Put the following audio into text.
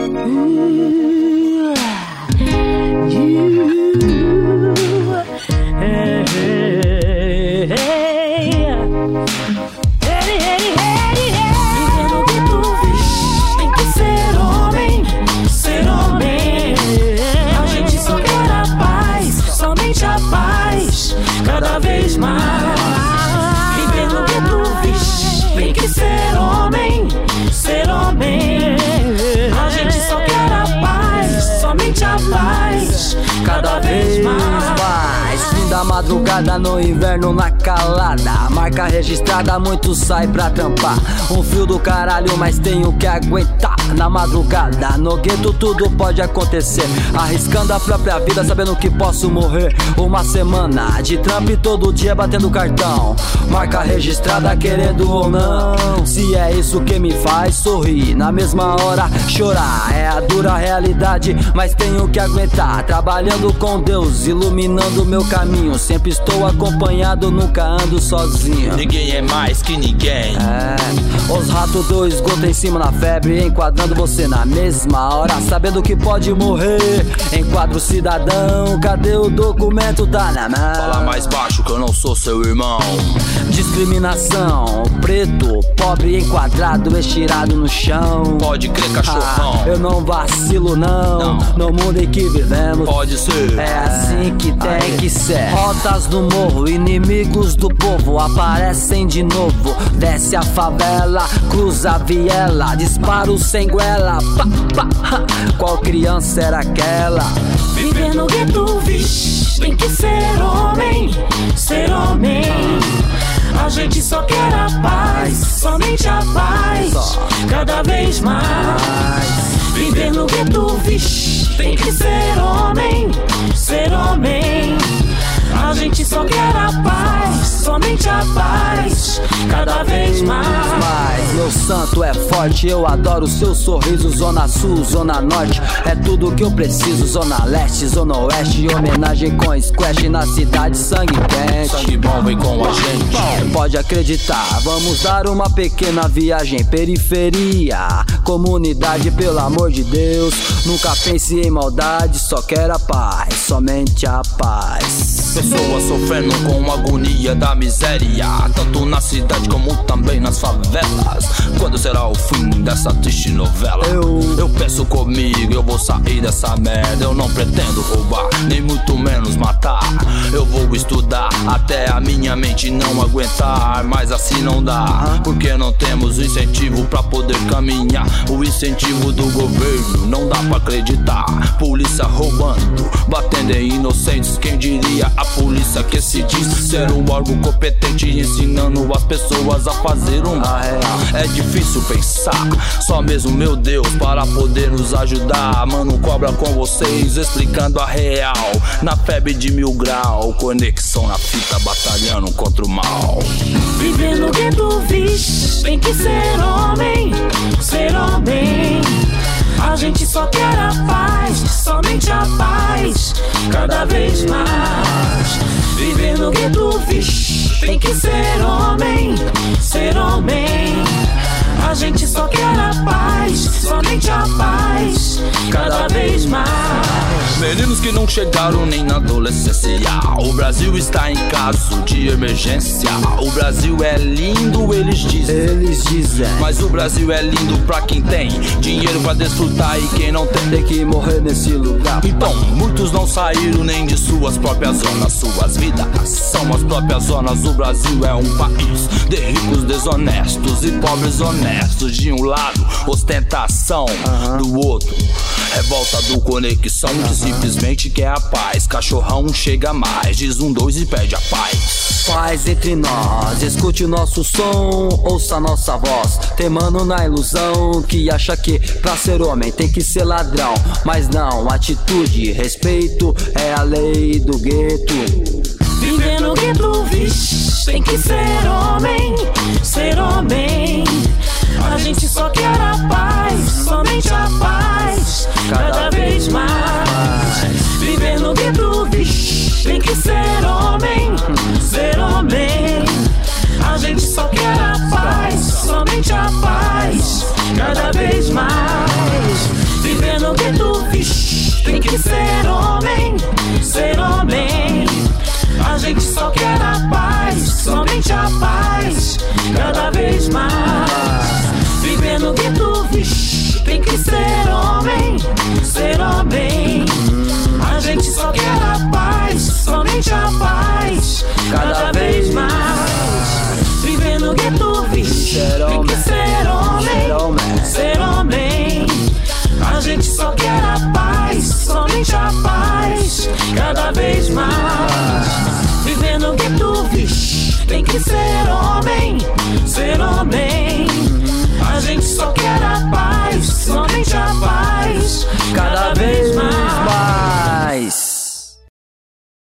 Cada vez mais, viver no gueto, vixe, tem que ser homem, ser homem. A gente só quer a paz, somente a paz, cada vez mais. Fim da madrugada no inverno na calada, marca registrada, muito sai pra trampar. Um frio do caralho, mas tenho que aguentar. Na madrugada, no gueto tudo pode acontecer, arriscando a própria vida, sabendo que posso morrer. Uma semana de trampo e todo dia batendo cartão, marca registrada querendo ou não. Se é isso que me faz sorrir, na mesma hora chorar, é a dura realidade, mas tenho que aguentar. Trabalhando com Deus, iluminando meu caminho, sempre estou acompanhado, nunca ando sozinho. Ninguém é mais que ninguém. Os ratos do esgoto em cima na febre, enquadrando você na mesma hora, sabendo que pode morrer. Enquadro cidadão, cadê o documento? Tá na mão. Fala mais baixo que eu não sou seu irmão. Discriminação, preto, pobre, enquadrado, estirado no chão. Pode crer, cachorrão. Eu não vacilo não, no mundo em que vivemos. Pode ser, é assim que tem que ser. Rotas no morro, inimigos do povo aparecem de novo. Desce a favela, cruza a viela, disparo sem goela. Pá, pá, qual criança era aquela? Viver no gueto, vixe, tem que ser homem, ser homem. A gente só quer a paz, somente a paz, cada vez mais. Viver no gueto, vixe, tem que ser homem, ser homem. A gente só quer a paz, somente a paz, cada vez mais. Meu santo é forte, eu adoro seu sorriso. Zona Sul, Zona Norte, é tudo que eu preciso. Zona Leste, Zona Oeste, homenagem com squash na cidade, sangue quente. Sangue bom vem com a gente. Pode acreditar, vamos dar uma pequena viagem. Periferia, comunidade, pelo amor de Deus. Nunca pense em maldade, só quero a paz, somente a paz. Pessoas sofrendo com a agonia da miséria, tanto na cidade como também nas favelas. Quando será o fim dessa triste novela? Eu penso comigo, eu vou sair dessa merda. Eu não pretendo roubar, nem muito menos matar. Eu vou estudar até a minha mente não aguentar. Mas assim não dá, porque não temos incentivo pra poder caminhar. O incentivo do governo não dá pra acreditar. Polícia roubando, batendo em inocentes. Quem diria a polícia que se diz ser um órgão competente, ensinando as pessoas a fazer um mal. É difícil pensar, só mesmo meu Deus para poder nos ajudar. Mano Cobra com vocês, explicando a real, na febre de 1000 graus, conexão na fita, batalhando contra o mal. Viver no gueto, vixe, tem que ser homem, ser homem. A gente só quer a paz, somente a paz, cada vez mais. Viver no gueto, vixe, tem que ser homem, ser homem. A gente só quer a paz, somente a paz, cada vez mais. Meninos que não chegaram nem na adolescência, o Brasil está em caso de emergência. O Brasil é lindo, eles dizem, mas o Brasil é lindo pra quem tem dinheiro pra desfrutar, e quem não tem que morrer nesse lugar. Então, muitos não saíram nem de suas próprias zonas. Suas vidas são as próprias zonas. O Brasil é um país de ricos desonestos e pobres honestos. De um lado, ostentação, do outro, revolta do conexão, que simplesmente quer a paz. Cachorrão chega mais, diz 1, 2 e pede a paz. Paz entre nós, escute o nosso som, ouça a nossa voz. Tem mano na ilusão que acha que pra ser homem tem que ser ladrão. Mas não, atitude, respeito é a lei do gueto. Viver no gueto, vixe, tem que ser homem, ser homem. A gente só quer a paz, somente a paz, cada vez mais. Viver no gueto, vixe, tem que ser homem, ser homem. A gente só quer a paz, somente a paz, cada vez mais. Viver vez mais. Viver no gueto, vixe, tem que ser homem, ser homem. A gente só quer a paz, somente a paz, cada vez mais. Viver no gueto, vixe, tem que ser homem, ser homem. A gente só quer a paz, somente a paz, cada vez mais. Viver no gueto, vixe, tem que ser homem, ser homem. A gente só quer a paz, somente a paz, cada vez mais.